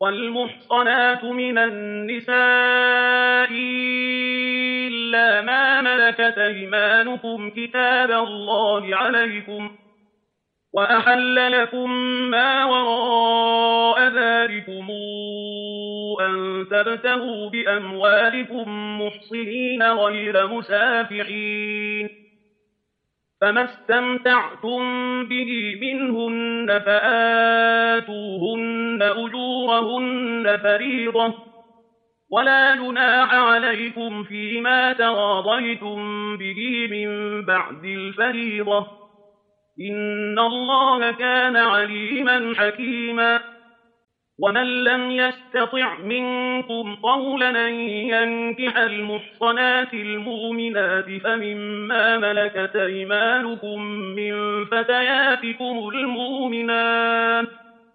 والمحصنات من النساء إلا ما ملكت أيمانكم كتاب الله عليكم وأحل لكم ما وراء ذلكم أن تبتغوا بأموالكم محصنين غير مسافحين فما استمتعتم به منهن فآتوهن أجورهن فريضة ولا جناح عليكم فيما تراضيتم به من بعد الفريضة إن الله كان عليما حكيما ومن لم يستطع منكم طولا أن ينكح المحصنات المؤمنات فمما ملكت أيمانكم من فتياتكم المؤمنات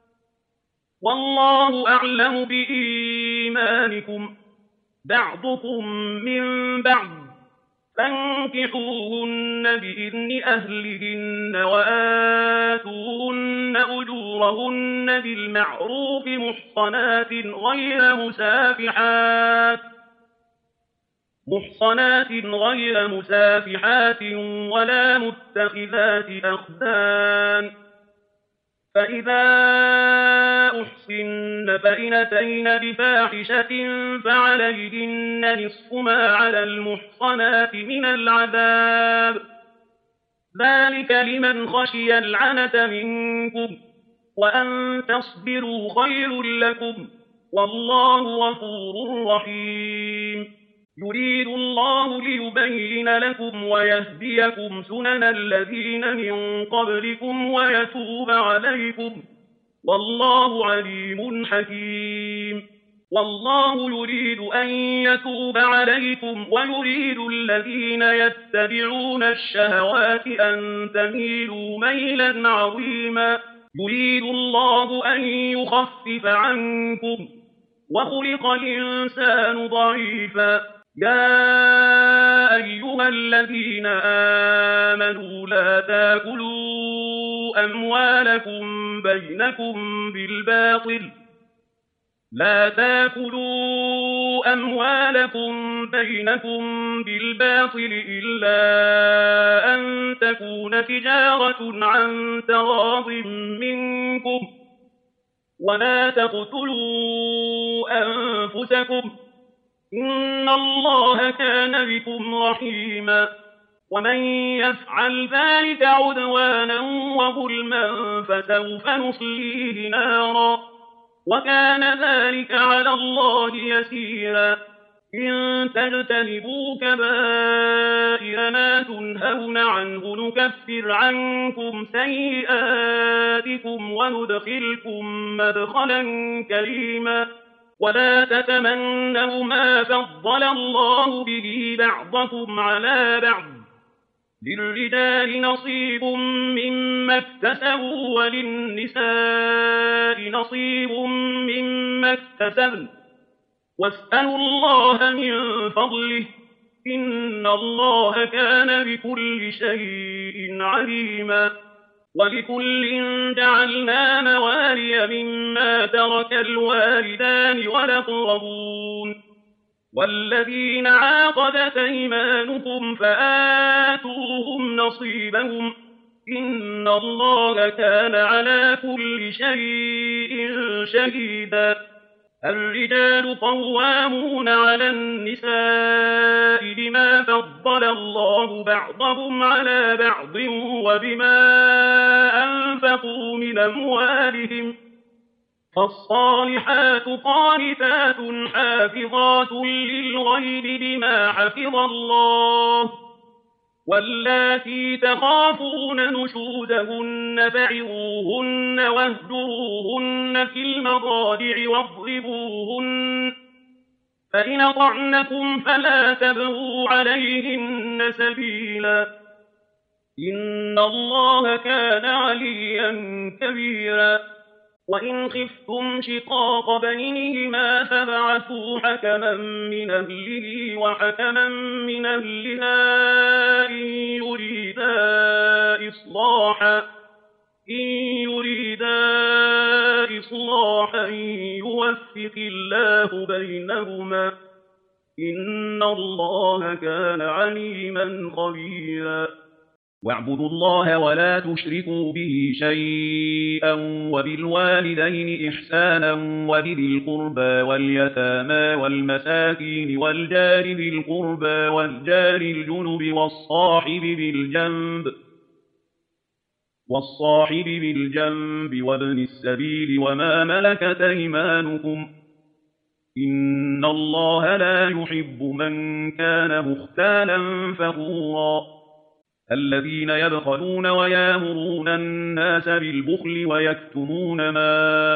والله أعلم بإيمانكم بعضكم من بعض فانكحوهن بإذن أهلهن وآتوهن أجورهن بالمعروف محصنات غير مسافحات ولا متخذات أخدان فإذا أحصن فإن أتين بفاحشة فعليهن نصف ما على المحصنات من العذاب ذلك لمن خشي العنة منكم وأن تصبروا خير لكم والله غفور رحيم يريد الله ليبين لكم ويهديكم سنن الذين من قبلكم ويتوب عليكم والله عليم حكيم والله يريد أن يتوب عليكم ويريد الذين يتبعون الشهوات أن تميلوا ميلا عظيما يريد الله أن يخفف عنكم وخلق الإنسان ضعيفا يا أيها الذين آمنوا لا تاكلوا أموالكم بينكم بالباطل إلا أن تكون تجارة عن تراض منكم ولا تقتلوا أنفسكم إن الله كان بكم رحيما ومن يفعل ذلك عدوانا وظلما فسوف نصليه نارا وكان ذلك على الله يسيرا إن تجتنبوا كبائر ما تنهون عنه نكفر عنكم سيئاتكم وندخلكم مدخلا كريما ولا تتمنوا ما فضل الله به بعضكم على بعض للرجال نصيب مما اكتسبوا وللنساء نصيب مما اكتسبن واسألوا الله من فضله إن الله كان بكل شيء عليما ولكل جعلنا موالي مما ترك الوالدان والأقربون والذين عاقدت أيمانكم فآتوهم نصيبهم إن الله كان على كل شيء شهيدا الرجال قوامون على النساء بما فضل الله بعضهم على بعض وبما أنفقوا من أموالهم فالصالحات قانتات حافظات للغيب بما حفظ الله واللاتي تخافون نشوزهن فعظوهن واهجروهن في المضاجع واضربوهن فإن أطعنكم فلا تبغوا عليهن سبيلا إن الله كان عليا كبيرا وإن خفتم شقاق بينهما فابعثوا حكما من أهله وحكما من أهلها إن يريدا إصلاحا إن يريدا إصلاحا يوفق الله بينهما إن الله كان عليما خبيرا واعبدوا الله ولا تشركوا به شيئا وبالوالدين إحسانا وبذي القربى واليتامى والمساكين والجار ذي القربى والجار الجنب والصاحب بالجنب وابن السبيل وما ملكت أيمانكم إن الله لا يحب من كان مختالا فخورا الذين يبخلون ويامرون الناس بالبخل ويكتمون ما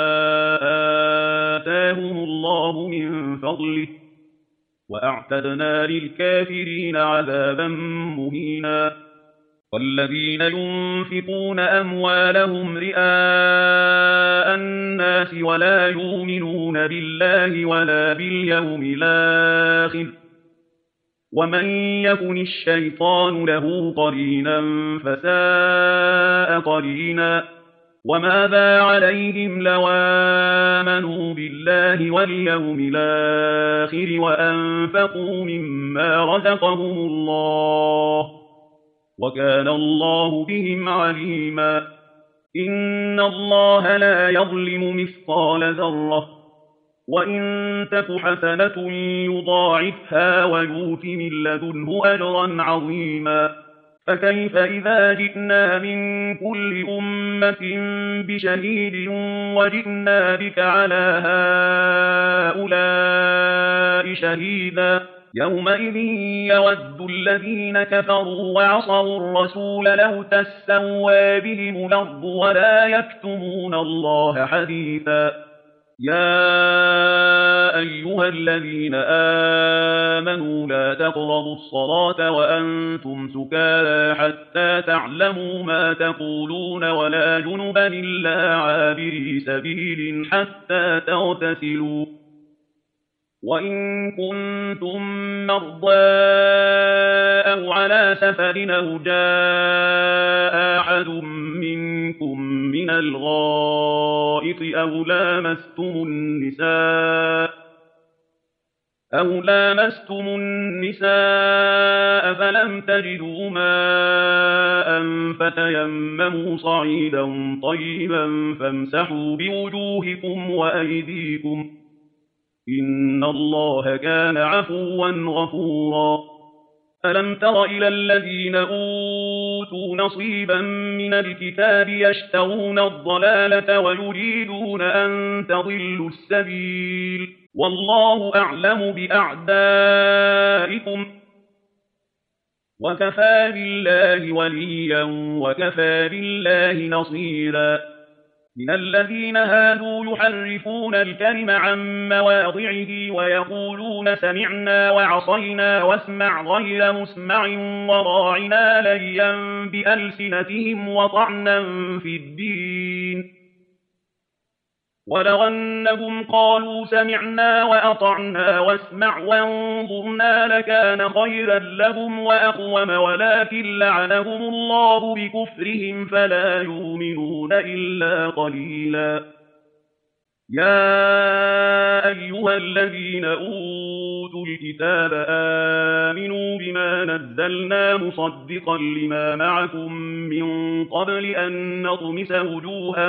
آتاهم الله من فضله وأعتدنا للكافرين عذابا مهينا والذين ينفقون أموالهم رئاء الناس ولا يؤمنون بالله ولا باليوم الآخر ومن يكن الشيطان له قرينا فساء قرينا وماذا عليهم لو آمنوا بالله واليوم الآخر وأنفقوا مما رزقهم الله وكان الله بهم عليما إن الله لا يظلم مثقال ذرة وإن تك حسنة يضاعفها ويؤت من لدنه أجرا عظيما فكيف إذا جئنا من كل أمة بشهيد وجئنا بك على هؤلاء شهيدا يومئذ يود الذين كفروا وعصوا الرسول لو تسوى بهم الأرض ولا يكتمون الله حديثا يا أيها الذين آمنوا لا تقربوا الصلاة وأنتم سكارى حتى تعلموا ما تقولون ولا جنبا إلا عابري سبيل حتى تغتسلوا وإن كنتم مرضى أو على سفر أو جاء أحد منكم من الغائط أو لامستم النساء فلم تجدوا ماء فتيمموا صعيدا طيبا فامسحوا بوجوهكم وأيديكم إن الله كان عفوا غفورا ألم تر إلى الذين أوتوا نصيبا من الكتاب يشترون الضلالة ويريدون أن تضلوا السبيل والله أعلم بأعدائكم وكفى بالله وليا وكفى بالله نصيرا من الذين هادوا يحرفون الكلم عن مواضعه ويقولون سمعنا وعصينا واسمع غير مسمع وراعنا ليا بألسنتهم وطعنا في الدين ولو أنهم قالوا سمعنا وأطعنا واسمع وانظرنا لكان خيرا لهم وأقوم ولكن لعنهم الله بكفرهم فلا يؤمنون إلا قليلا يا أيها الذين أوتوا الكتاب آمنوا بما نزلنا مصدقا لما معكم من قبل أن نطمس وجوها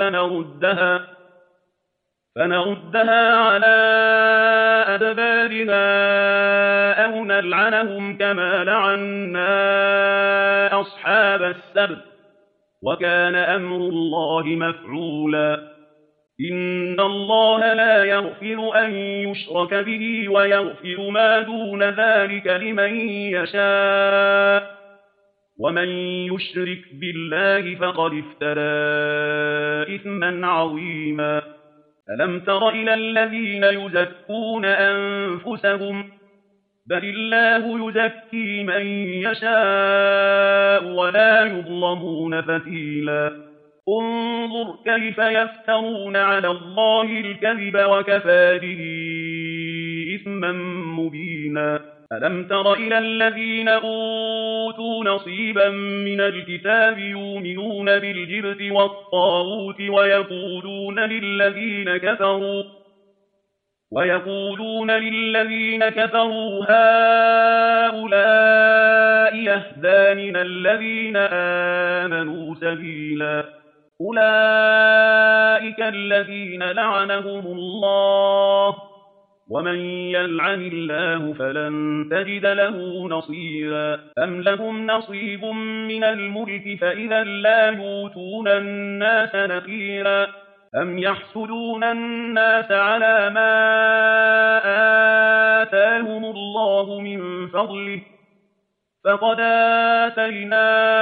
فنردها على أدبارها أو نلعنهم كما لعنا أصحاب السبت وكان أمر الله مفعولا إن الله لا يغفر أن يشرك به ويغفر ما دون ذلك لمن يشاء ومن يشرك بالله فقد افترى إثما عظيما ألم تر إلى الذين يزكون أنفسهم بل الله يزكي من يشاء ولا يظلمون فتيلا انظر كيف يفترون على الله الكذب وكفى به إثما مبينا ألم تر إلى الذين أوتوا أوتوا نصيبا من الكتاب يؤمنون بالجبت والطاغوت ويقولون للذين كفروا هؤلاء أهدى من الذين آمنوا سبيلا أولئك الذين لعنهم الله ومن يلعن الله فلن تجد له نصيرا أم لهم نصيب من الملك فإذا لا يؤتون الناس نقيرا أم يحسدون الناس على ما آتاهم الله من فضله فقد آتينا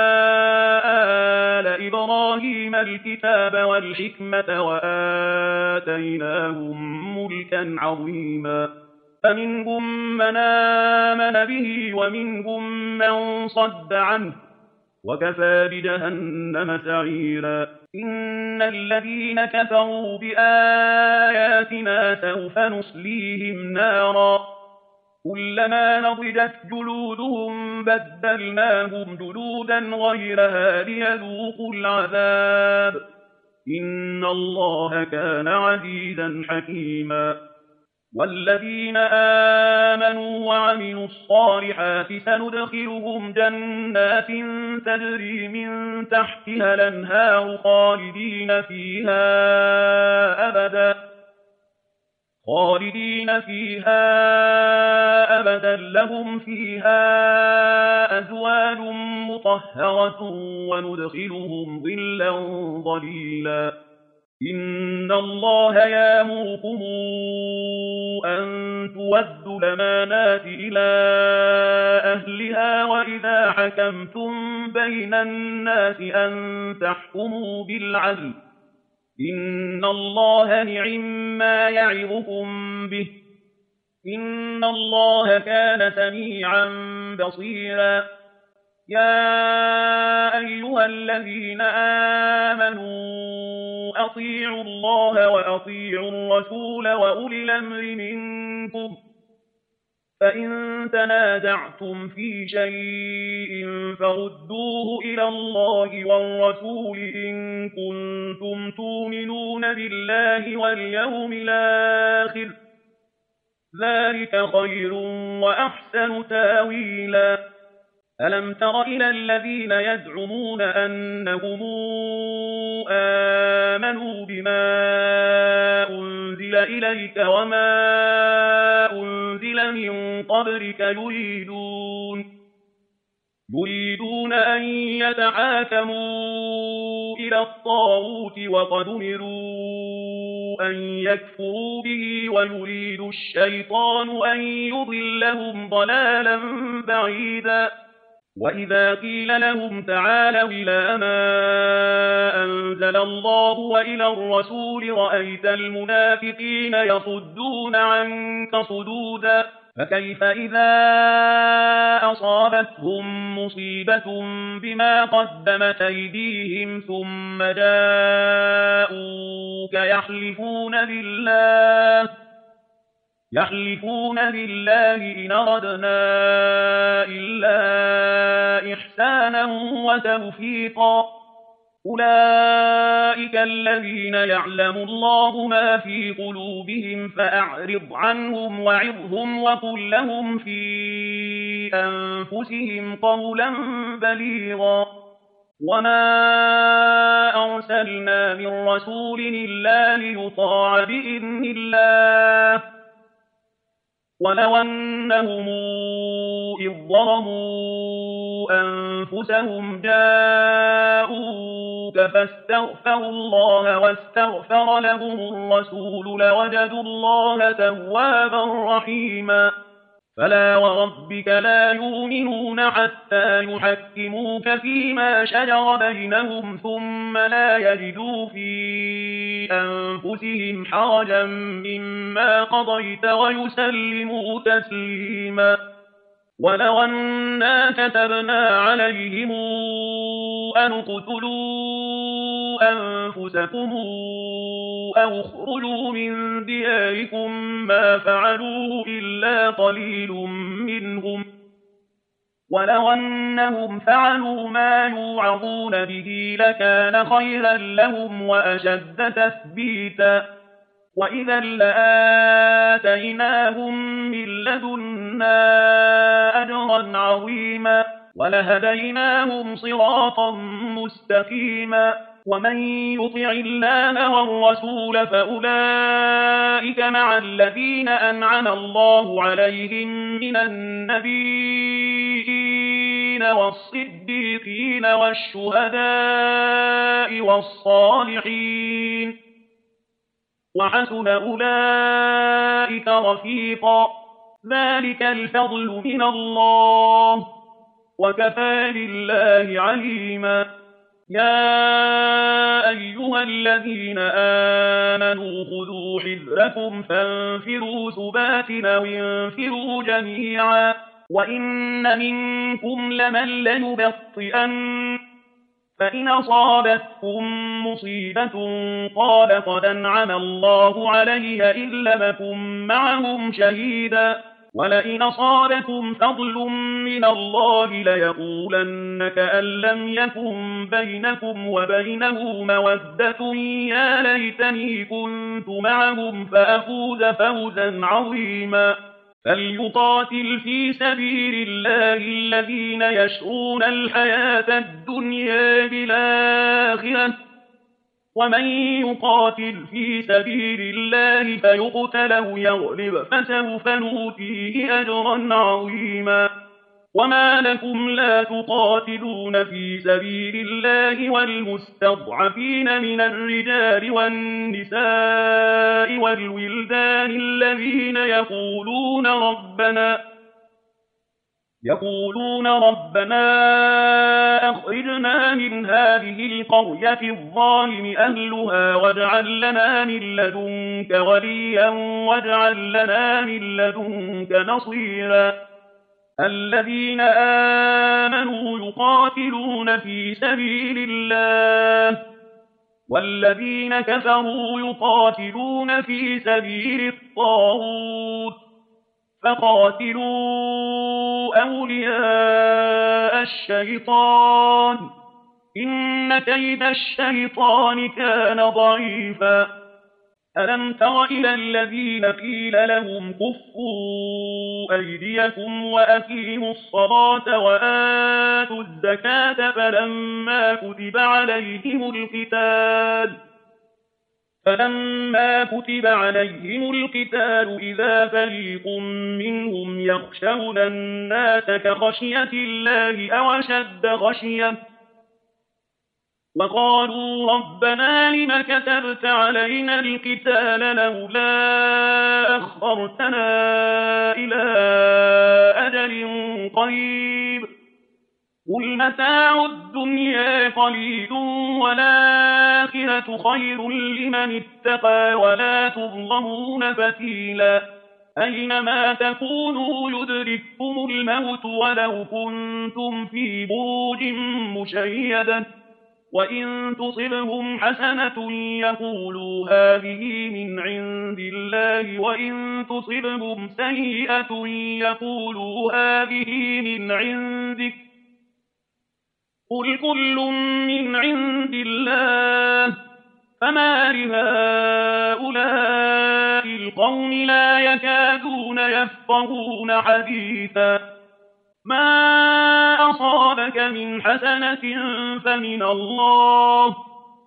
آل إبراهيم الكتاب والحكمة وآتيناهم ملكا عظيما فمنهم من آمن به ومنهم من صد عنه وكفى بجهنم سعيرا إن الذين كفروا بآياتنا سوف نصليهم نارا كلما نضجت جلودهم بدلناهم جلودا غيرها ليذوقوا العذاب إن الله كان عزيزا حكيما والذين آمنوا وعملوا الصالحات سندخلهم جنات تجري من تحتها الأنهار خالدين فيها أبدا لهم فيها أزواج مطهرة وندخلهم ظلا ظليلا إن الله يأمركم أن تودوا الأمانات إلى أهلها وإذا حكمتم بين الناس أن تحكموا بالعدل إن الله نعما يعظكم به إن الله كان سميعا بصيرا يا أيها الذين آمنوا أطيعوا الله وأطيعوا الرسول وأولي الأمر منكم فإن تنازعتم في شيء فردوه إلى الله والرسول إن كنتم تؤمنون بالله واليوم الآخر ذلك خير وأحسن تاويلا ألم تر إلى الذين يزعمون أنهم آمنوا بما أنزل إليك وما أنزل من قبلك يريدون أن يتحاكموا إلى الطاغوت وقد أمروا أن يكفروا به ويريد الشيطان أن يضلهم ضلالا بعيدا وإذا قيل لهم تعالوا إلى ما أنزل الله وإلى الرسول رأيت المنافقين يصدون عنك صدودا فكيف إذا أصابتهم مصيبة بما قدمت أيديهم ثم جاءوك يحلفون بالله إن أردنا إلا إحسانا وتوفيقا أولئك الذين يعلم الله ما في قلوبهم فأعرض عنهم وعظهم وقل لهم في أنفسهم قولا بليغا وما أرسلنا من رسول إلا ليطاع بإذن الله ولو أنهم إذ ظلموا أنفسهم جاءوك فاستغفروا الله واستغفر لهم الرسول لوجدوا الله توابا رحيما فلا وربك لا يؤمنون حتى يحكموك فيما شجر بينهم ثم لا يجدوا في أنفسهم حرجا مما قضيت ويسلموا تسليما ولو أنا كتبنا عليهم أن اقتلوا أنفسكم أو اخرجوا من دياركم ما فعلوه إلا قليل منهم ولو أنهم فعلوا ما يوعظون به لكان خيرا لهم وأشد تثبيتا وإذا لآتيناهم من لدنا أجرا عظيما ولهديناهم صراطا مستقيما ومن يطع الله والرسول فأولئك مع الذين أنعم الله عليهم من النبيين والصديقين والشهداء والصالحين وحسن أولئك رفيقا ذلك الفضل من الله وكفى بالله عليما يا أيها الذين آمنوا خذوا حذركم فانفروا ثبات أو انفروا جميعا وإن منكم لمن ليبطئن فإن أصابتكم مصيبة قال قد أنعم الله علي إذ لم أكن معهم شهيدا ولئن أصابكم فضل من الله ليقولن كأن لم يكن بينكم وبينه مودة يا ليتني كنت معهم فأفوز فوزا عظيما فليقاتل في سبيل الله الذين يشرون الحياة الدنيا بالآخرة ومن يقاتل في سبيل الله فيقتل أو يغلب فسوف نؤتيه أجرا عظيما وما لكم لا تقاتلون في سبيل الله والمستضعفين من الرجال والنساء والولدان الذين يقولون ربنا أخرجنا من هذه القرية الظالم أهلها واجعل لنا من لدنك وليا واجعل لنا من لدنك نصيرا الذين آمنوا يقاتلون في سبيل الله والذين كفروا يقاتلون في سبيل الطاغوت فقاتلوا أولياء الشيطان إن كيد الشيطان كان ضعيفا ألم تر إلى الذين قيل لهم كفوا أيديكم وأقيموا الصلاة وآتوا الزكاة فلما كتب عليهم القتال إذا فريق منهم يخشون الناس كخشية الله أو أشد خشية وقالوا ربنا لم كتبت علينا القتال لولا أخرتنا إلى أجل قريب قل متاع الدنيا قليل والآخرة خير لمن اتقى ولا تظلمون فتيلا أينما تكونوا يدرككم الموت ولو كنتم في بروج مشيدة وإن تصبهم حسنة يقولوا هذه من عند الله وإن تصبهم سيئة يقولوا هذه من عندك قل كل من عند الله فما لهؤلاء القوم لا يكادون يفقهون حديثا ما أصابك من حسنة فمن الله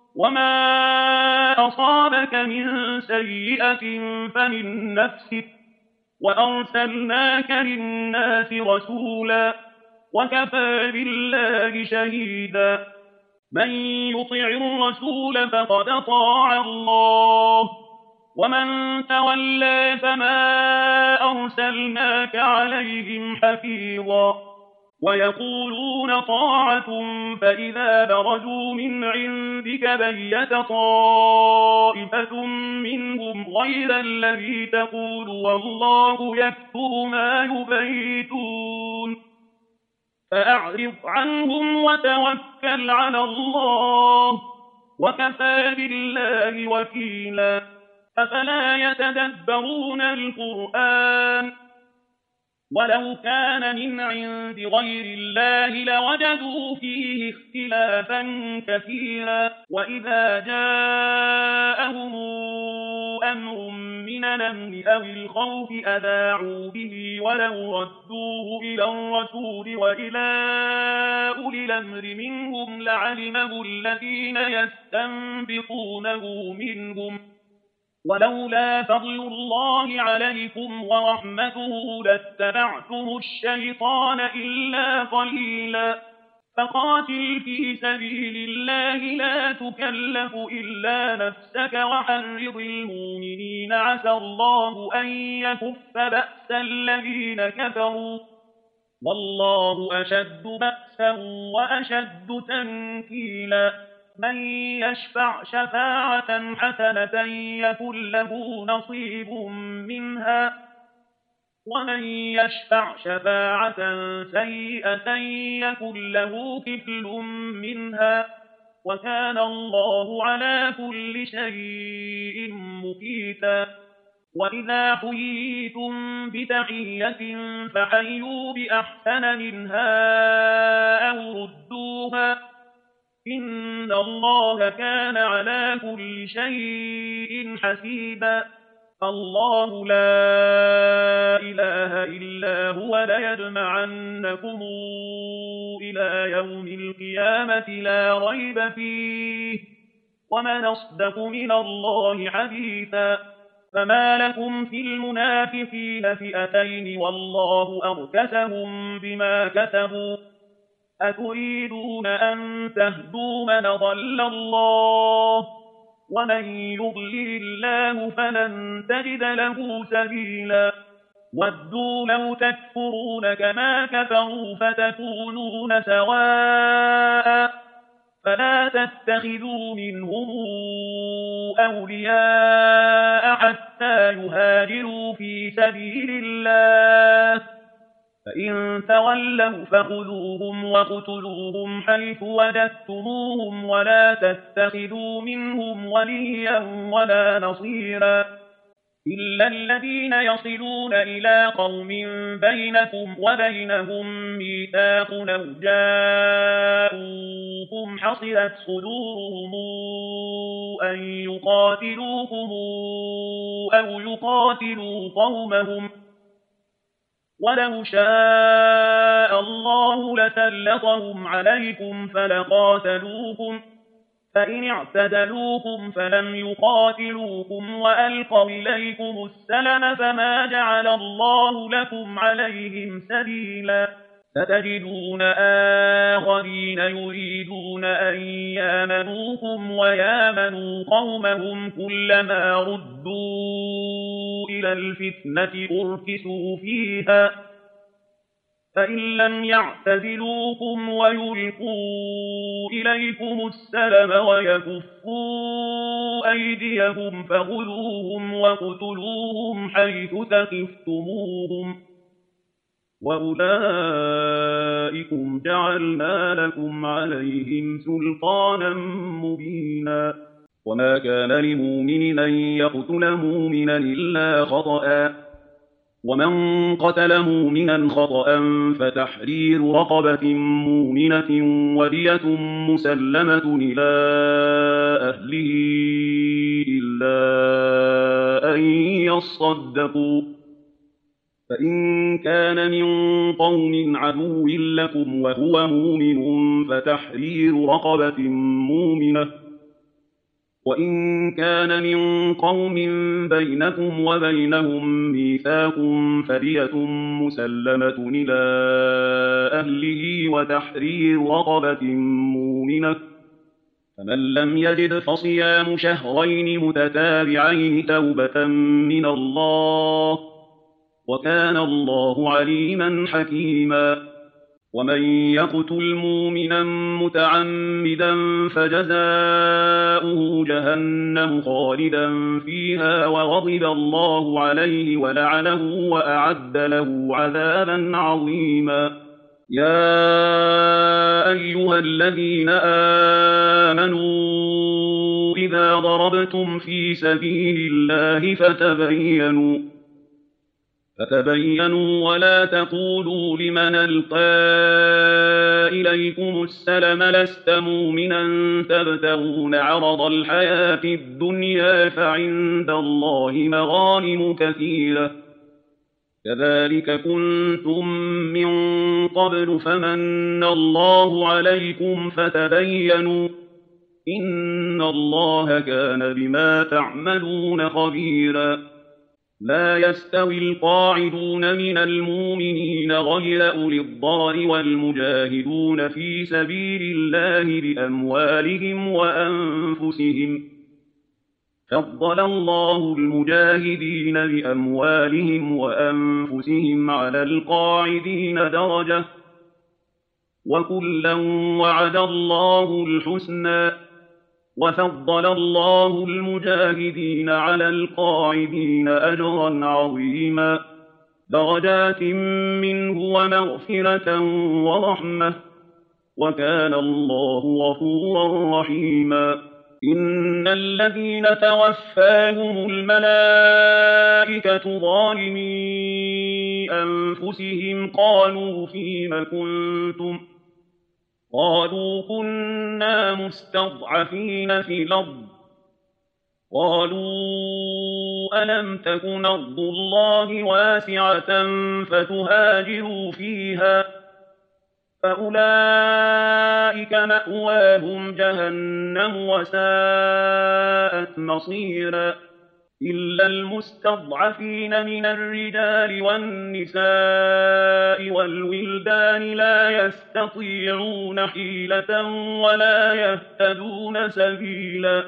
وما أصابك من سيئة فمن نفسك وأرسلناك للناس رسولا وكفى بالله شهيدا من يطع الرسول فقد أطاع الله ومن تولى فما أرسلناك عليهم حفيظا ويقولون طاعة فإذا برزوا من عندك بيت طائفة منهم غير الذي تقول والله يكتب ما يبيتون فأعرض عنهم وتوكل على الله وكفى بالله وكيلا أفلا يتدبرون القرآن ولو كان من عند غير الله لوجدوا فيه اختلافا كثيرا وإذا جاءهم أمر من الأمن أو الخوف أذاعوا به ولو ردوه إلى الرسول وإلى أولي الأمر منهم لعلمه الذين يستنبطونه منهم ولولا فضل الله عليكم ورحمته لاتبعتم الشيطان إلا قليلا فقاتل في سبيل الله لا تكلف إلا نفسك وحرض المؤمنين عسى الله أن يكف بأس الذين كفروا والله أشد بأسا وأشد تنكيلا من يشفع شفاعة حسنة يكن له نصيب منها ومن يشفع شفاعة سيئة يكن له كفل منها وكان الله على كل شيء مقيتا وإذا حييتم بتحية فحيوا بأحسن منها أو ردوها إن الله كان على كل شيء حسيبا الله لا إله إلا هو ليجمعنكم إلى يوم القيامة لا ريب فيه ومن أصدق من الله حديثا فما لكم في المنافقين فئتين والله أركسهم بما كسبوا أتريدون أن تهدوا من ضل الله ومن يضلل الله فلن تجد له سبيلا ودوا لو تكفرون كما كفروا فتكونون سواء فلا تتخذوا منهم أولياء حتى يهاجروا في سبيل الله فإن تولوا فخذوهم وقتلوهم حيث وجدتموهم ولا تتخذوا منهم وليا ولا نصيرا إلا الذين يصلون إلى قوم بينكم وبينهم ميثاق أو جاءوكم حصلت صدورهم أن يقاتلوكم أو يقاتلوا قومهم ولو شاء الله لسلطهم عليكم فلقاتلوكم فإن اعتدلوكم فلم يقاتلوكم وألقوا إليكم السلم فما جعل الله لكم عليهم سبيلا ستجدون آخرين يريدون أن يامنوكم ويامنوا قومهم كلما ردوا إلى الفتنة أركسوا فيها فإن لم يعتزلوكم ويلقوا إليكم السلم ويكفوا أيديهم فخذوهم وقتلوهم حيث ثقفتموهم وأولئكم جعلنا لكم عليهم سلطانا مبينا وما كان لمؤمن أن يقتل مؤمنا إلا خطأ ومن قتل مؤمنا خطأ فتحرير رقبة مؤمنة ودية مسلمة إلى أهله إلا أن يصدقوا فإن كان من قوم عدو لكم وهو مؤمن فتحرير رقبة مؤمنة وإن كان من قوم بينكم وبينهم ميثاق فدية مسلمة إلى أهله وتحرير رقبة مؤمنة فمن لم يجد فصيام شهرين متتابعين توبة من الله وكان الله عليما حكيما ومن يقتل مؤمنا متعمدا فجزاؤه جهنم خالدا فيها وغضب الله عليه ولعنه وأعد له عذابا عظيما يا أيها الذين آمنوا إذا ضربتم في سبيل الله فتبينوا ولا تقولوا لمن ألقى إليكم السلم لست مؤمنا تبتغون عرض الحياة الدنيا فعند الله مغانم كثيرة كذلك كنتم من قبل فمن الله عليكم فتبينوا إن الله كان بما تعملون خبيرا لا يستوي القاعدون من المؤمنين غير أولي الضرر والمجاهدون في سبيل الله بأموالهم وأنفسهم فضل الله المجاهدين بأموالهم وأنفسهم على القاعدين درجة وكلا وعد الله الحسنى وفضل الله المجاهدين على القاعدين أجرا عظيما درجات منه ومغفرة ورحمة وكان الله غفورا رحيما إن الذين توفاهم الملائكة ظالمي أنفسهم قالوا فيم كنتم قالوا كنا مستضعفين في الأرض قالوا ألم تكن أرض الله واسعة فتهاجروا فيها فأولئك مأواهم جهنم وساءت مصيرا إلا المستضعفين من الرجال والنساء والولدان لا يستطيعون حيلة ولا يهتدون سبيلا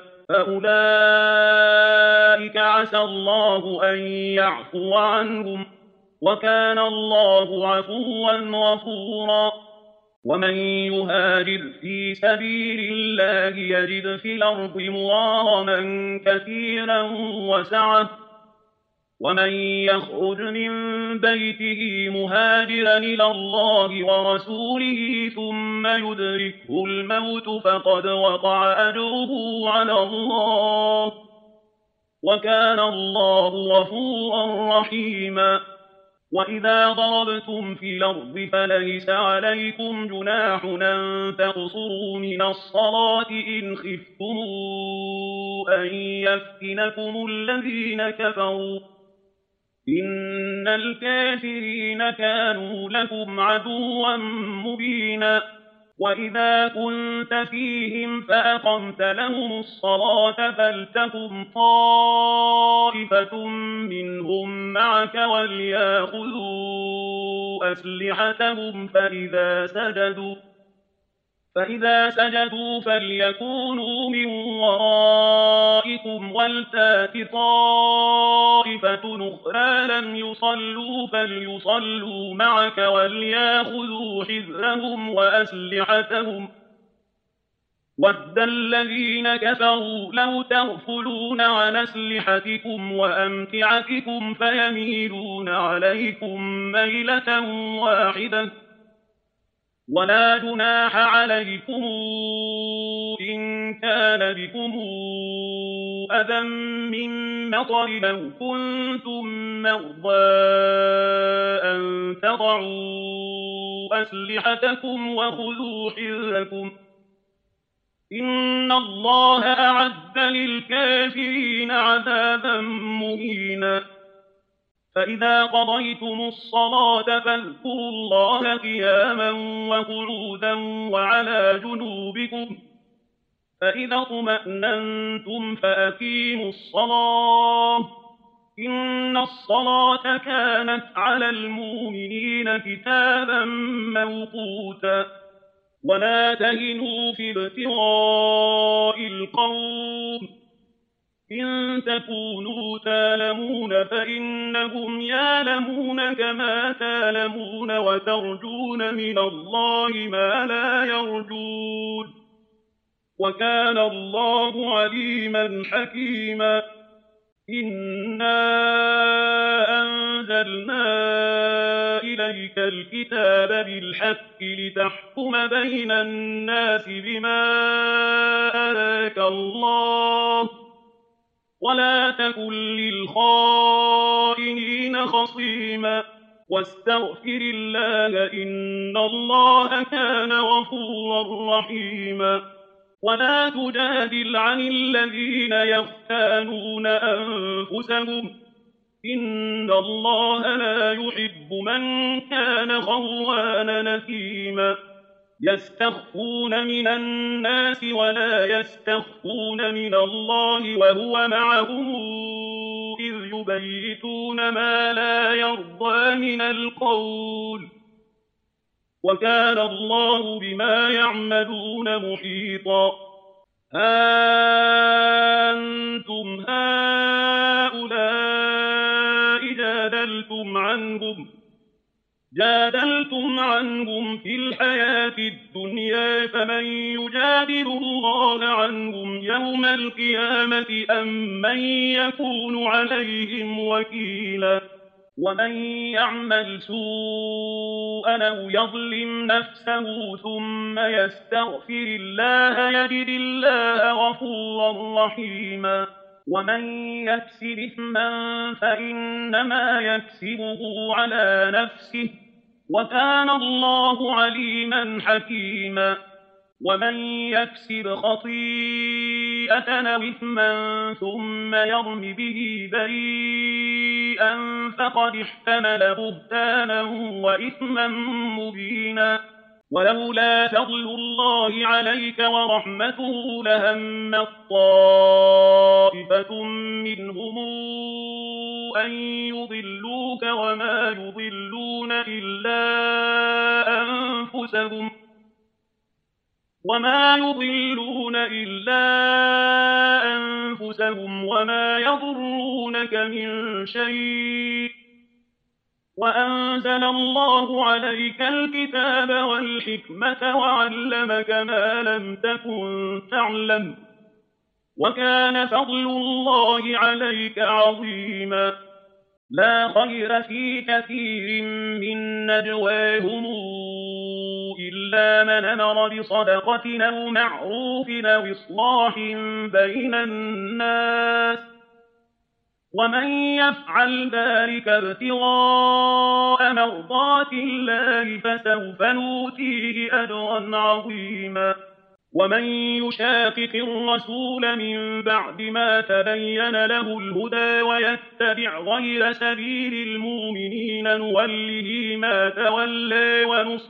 فأولئك عسى الله أن يعفو عنهم وكان الله عفوا غفورا ومن يهاجر في سبيل الله يجد في الأرض مغارما كثيرا وسعة ومن يخرج من بيته مهاجرا إلى الله ورسوله ثم يدركه الموت فقد وقع أجره على الله وكان الله غفورا رحيما وإذا ضربتم في الأرض فليس عليكم جناح أن تقصروا من الصلاة إن خفتم أن يفتنكم الذين كفروا إن الكافرين كانوا لكم عدوا مبينا وإذا كنت فيهم فأقمت لهم الصلاة فلتقم طائفة منهم معك وليأخذوا أسلحتهم فإذا سجدوا فليكونوا من ورائكم ولتات طائفة أخرى لم يصلوا فليصلوا معك وليأخذوا حذرهم وأسلحتهم ود الذين كفروا لو تغفلون عن أسلحتكم وأمتعتكم فيميلون عليكم ميلة واحدة ولا جناح عليكم إن كان بكم أذى من مطر أو كنتم مرضى أن تضعوا أسلحتكم وخذوا حذركم إن الله أعد للكافرين عذابا مهينا فإذا قضيتم الصلاة فاذكروا الله قياما وقعودا وعلى جنوبكم فإذا اطمأننتم فأقيموا الصلاة إن الصلاة كانت على المؤمنين كتابا موقوتا ولا تهنوا في ابتغاء القوم إن تكونوا تالمون فإنهم يالمون كما تالمون وترجون من الله ما لا يرجون وكان الله عليما حكيما إنا أنزلنا إليك الكتاب بالحق لتحكم بين الناس بما أراك الله ولا تكن للخائنين خصيما واستغفر الله إن الله كان غفورا رحيما ولا تجادل عن الذين يختانون أنفسهم إن الله لا يحب من كان خوانا نثيما يستخفون من الناس ولا يستخفون من الله وهو معهم إذ يبيتون ما لا يرضى من القول وكان الله بما يعملون محيطا أنتم هؤلاء جادلتم عنهم في الحياة الدنيا فمن يجادل الله عنهم يوم القيامة أم من يكون عليهم وكيلا ومن يعمل سوءا أو يظلم نفسه ثم يستغفر الله يجد الله غفورا رحيما ومن يكسب إثما فإنما يكسبه على نفسه وكان الله عليما حكيما ومن يكسب خطيئة أو إثما ثم يرم به بريئا فقد احتمل بهتانا وإثما مبينا ولولا فضل الله عليك ورحمته لهمت طائفة منهم أن يضلوك وما يضلون إلا أنفسهم وما يضرونك من شيء وأنزل الله عليك الكتاب والحكمة وعلمك ما لم تكن تعلم وكان فضل الله عليك عظيما لا خير في كثير من نجواهم إلا من أمر بصدقة أو معروف أو إصلاح بين الناس ومن يفعل ذلك ابتغاء مرضات الله فسوف نؤتيه أجرا عظيما ومن يشاقق الرسول من بعد ما تبين له الهدى ويتبع غير سبيل المؤمنين نوله ما تولى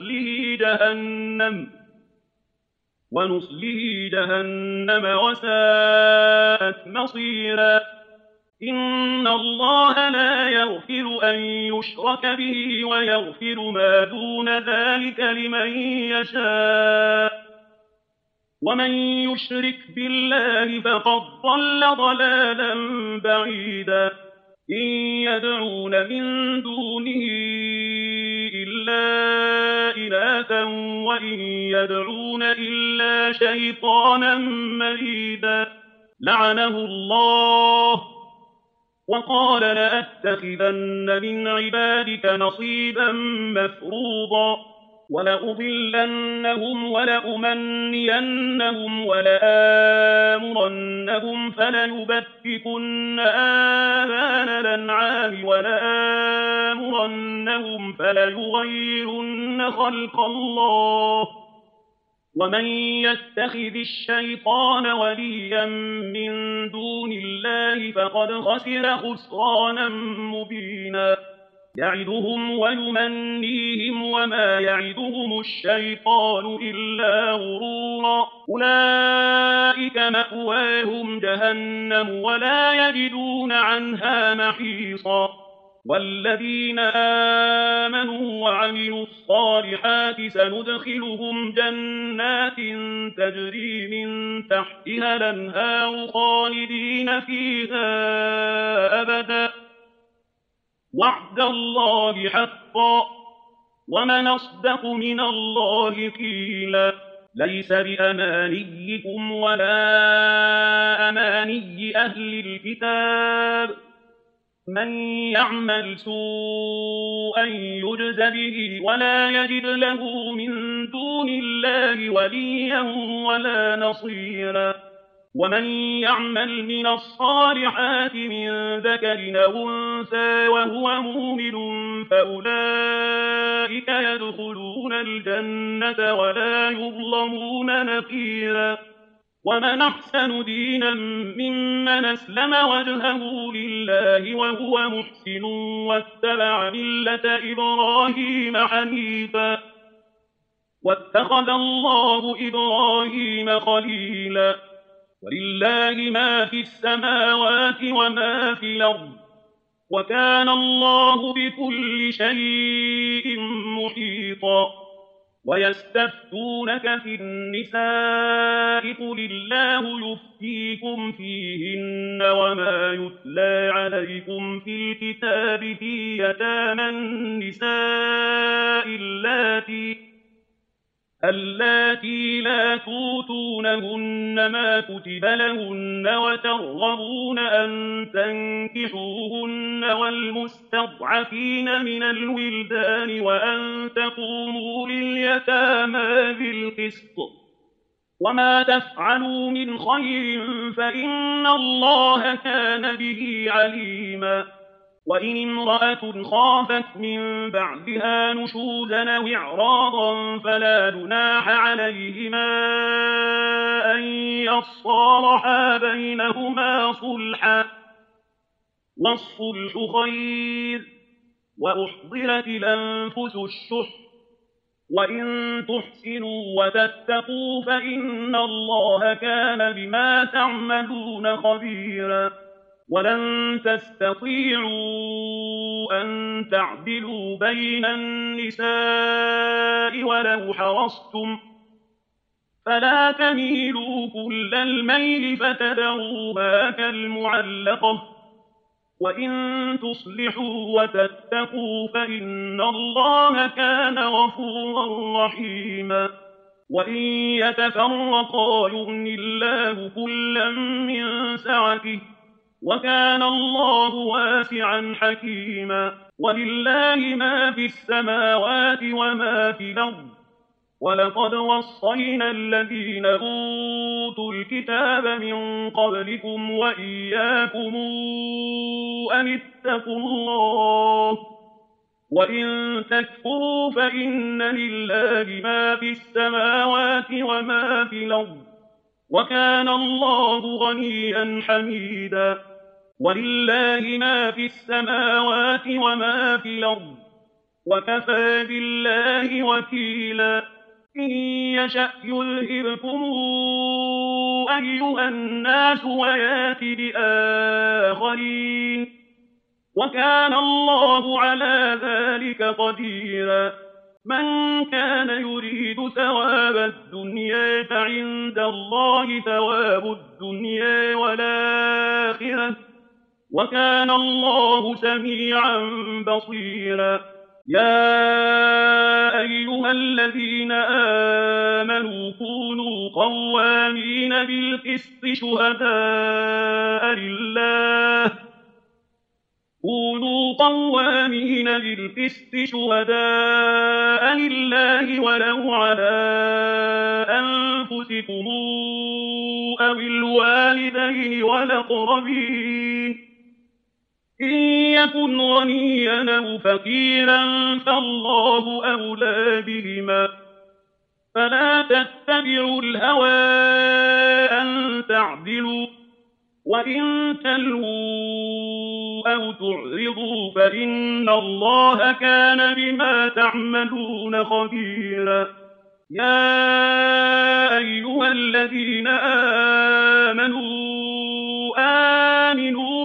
ونصله جهنم وساءت مصيرا إن الله لا يغفر أن يشرك به ويغفر ما دون ذلك لمن يشاء ومن يشرك بالله فقد ضل ضلالا بعيدا إن يدعون من دونه إلا إناثا وإن يدعون إلا شيطانا مريدا لعنه الله وقال لأتخذن من عبادك نصيبا مفروضا ولأضلنهم ولأمنينهم ولآمرنهم فليبتكن آذان الأنعام ولآمرنهم فليغيرن خلق الله ومن يتخذ الشيطان وليا من دون الله فقد خسر خسرانا مبينا يعدهم ويمنيهم وما يعدهم الشيطان إلا غرورا أولئك مأواهم جهنم ولا يجدون عنها محيصا والذين آمنوا وعملوا الصالحات سندخلهم جنات تجري من تحتها الأنهار خالدين فيها أبدا وعد الله حقا ومن أصدق من الله قيلا ليس بأمانيكم ولا أماني أهل الكتاب من يعمل سوءا يجز به ولا يجد له من دون الله وليا ولا نصيرا ومن يعمل من الصالحات من ذكر أو أنثى وهو مؤمن فأولئك يدخلون الجنة ولا يظلمون نقيرا. ومن أحسن دينا ممن أسلم وجهه لله وهو محسن واتبع ملة إبراهيم حنيفا واتخذ الله إبراهيم خليلا. ولله ما في السماوات وما في الأرض وكان الله بكل شيء محيطا. ويستفتونك في النساء قل الله يفتيكم فيهن وما يتلى عليكم في الكتاب في يتامى النساء اللاتي لا توتونهن ما كتب لهن وترغبون أن تنكحوهن والمستضعفين من الولدان وأن تقوموا لليتامى بالقسط وما تفعلوا من خير فإن الله كان به عليما. وإن امرأة خافت من بعدها نشوزا أو إعراضا فلا جناح عليهما أن يصالحا بينهما صلحا والصلح خير. وأحضرت الأنفس الشح وإن تحسنوا وتتقوا فإن الله كان بما تعملون خبيرا. ولن تستطيعوا أن تعدلوا بين النساء ولو حرصتم فلا تميلوا كل الميل فتذروها كالمعلقة. وإن تصلحوا وتتقوا فإن الله كان غفورا رحيما. وإن يتفرقا يغن الله كلا من سعته وكان الله واسعا حكيما. ولله ما في السماوات وما في الأرض ولقد وصينا الذين أوتوا الكتاب من قبلكم وإياكم أن اتقوا الله وإن تكفروا فإن لله ما في السماوات وما في الأرض وكان الله غنيا حميدا. ولله ما في السماوات وما في الأرض وكفى بالله وكيلا. إن يشأ يذهبكم أيها الناس ويات بآخرين وكان الله على ذلك قديرا. من كان يريد ثواب الدنيا فعند الله ثواب الدنيا والآخرة وكان الله سميعا بصيرا. يا أيها الذين آمنوا كونوا قوامين بالقسط شهداء لله ولو على أنفسكم أو الوالدين والأقربين إن يكن غنيا أو فقيرا فالله أولى بهما فلا تتبعوا الهوى أن تعدلوا وإن تلووا أو تعرضوا فإن الله كان بما تعملون خبيرا. يا أيها الذين آمنوا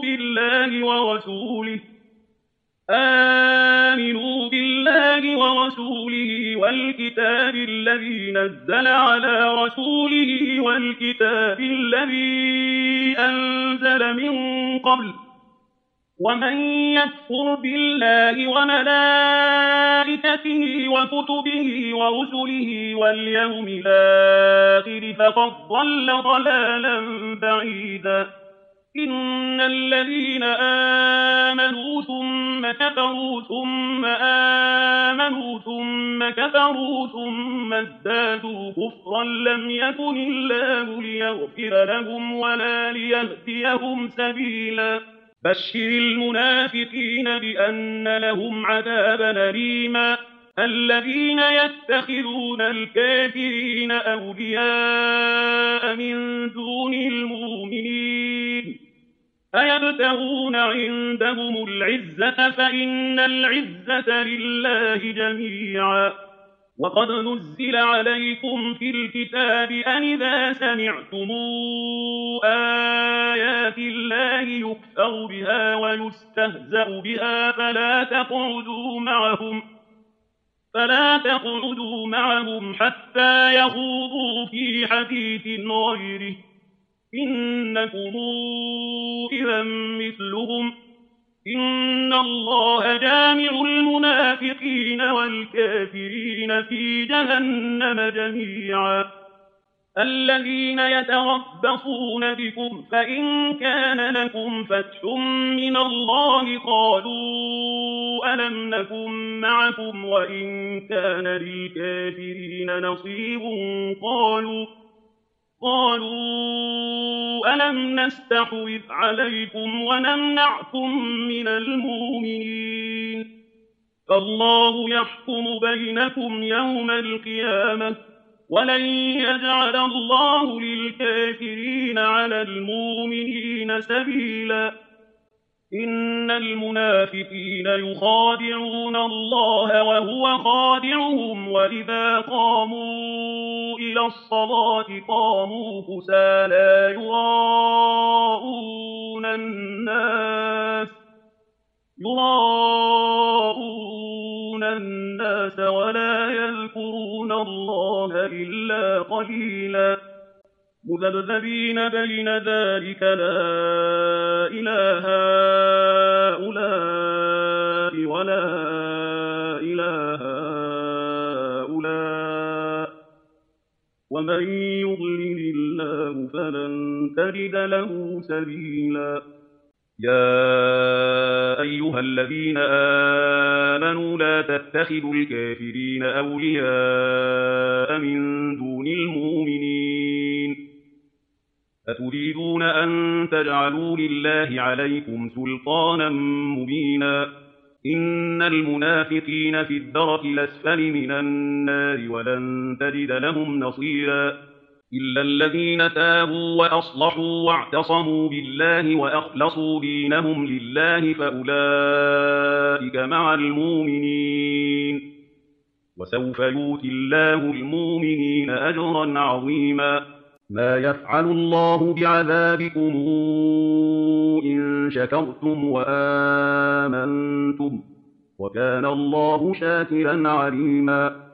بالله ورسوله والكتاب الذي نزل على رسوله والكتاب الذي أنزل من قبل ومن يكفر بالله وملائكته وكتبه ورسله واليوم الآخر فقد ضل ضلالا بعيدا. إن الذين آمنوا ثم كفروا ثم آمنوا ثم كفروا ثم ازدادوا كفرا لم يكن الله ليغفر لهم ولا ليهديهم سبيلا بشر المنافقين بأن لهم عذابا أليما الذين يتخذون الكافرين أولياء من دون المؤمنين أيبتغون عندهم العزة فإن العزة لله جميعا وقد نزل عليكم في الكتاب أن إذا سمعتم آيات الله يكفر بها ويستهزأ بها فلا تقعدوا معهم حتى يخوضوا في حديث غيره إنكم إذا مثلهم إن الله جامع المنافقين والكافرين في جهنم جميعا الذين يتربصون بكم فإن كان لكم فتح من الله قالوا ألم نكن معكم وإن كان للكافرين نصيب قالوا ألم نستحوذ عليكم ونمنعكم من المؤمنين فالله يحكم بينكم يوم القيامة ولن يجعل الله للكافرين على المؤمنين سبيلا إن المنافقين يخادعون الله وهو خادعهم وإذا قاموا إلى الصلاة قاموا كسالى يراءون الناس ولا يذكرون الله إلا قليلا مذبذبين بين ذلك لا إله هؤلاء ولا إله هؤلاء ومن يضلل الله فلن تجد له سبيلا يا أيها الذين آمنوا لا تتخذوا الكافرين أولياء من دون المؤمنين أتريدون أن تجعلوا لله عليكم سلطانا مبينا إن المنافقين في الدرك الأسفل من النار ولن تجد لهم نصيرا إلا الذين تابوا وأصلحوا واعتصموا بالله وأخلصوا دينهم لله فأولئك مع المؤمنين وسوف يؤتي الله المؤمنين أجرا عظيما ما يفعل الله بعذابكم إن شكرتم وآمنتم وكان الله شاكرا عليما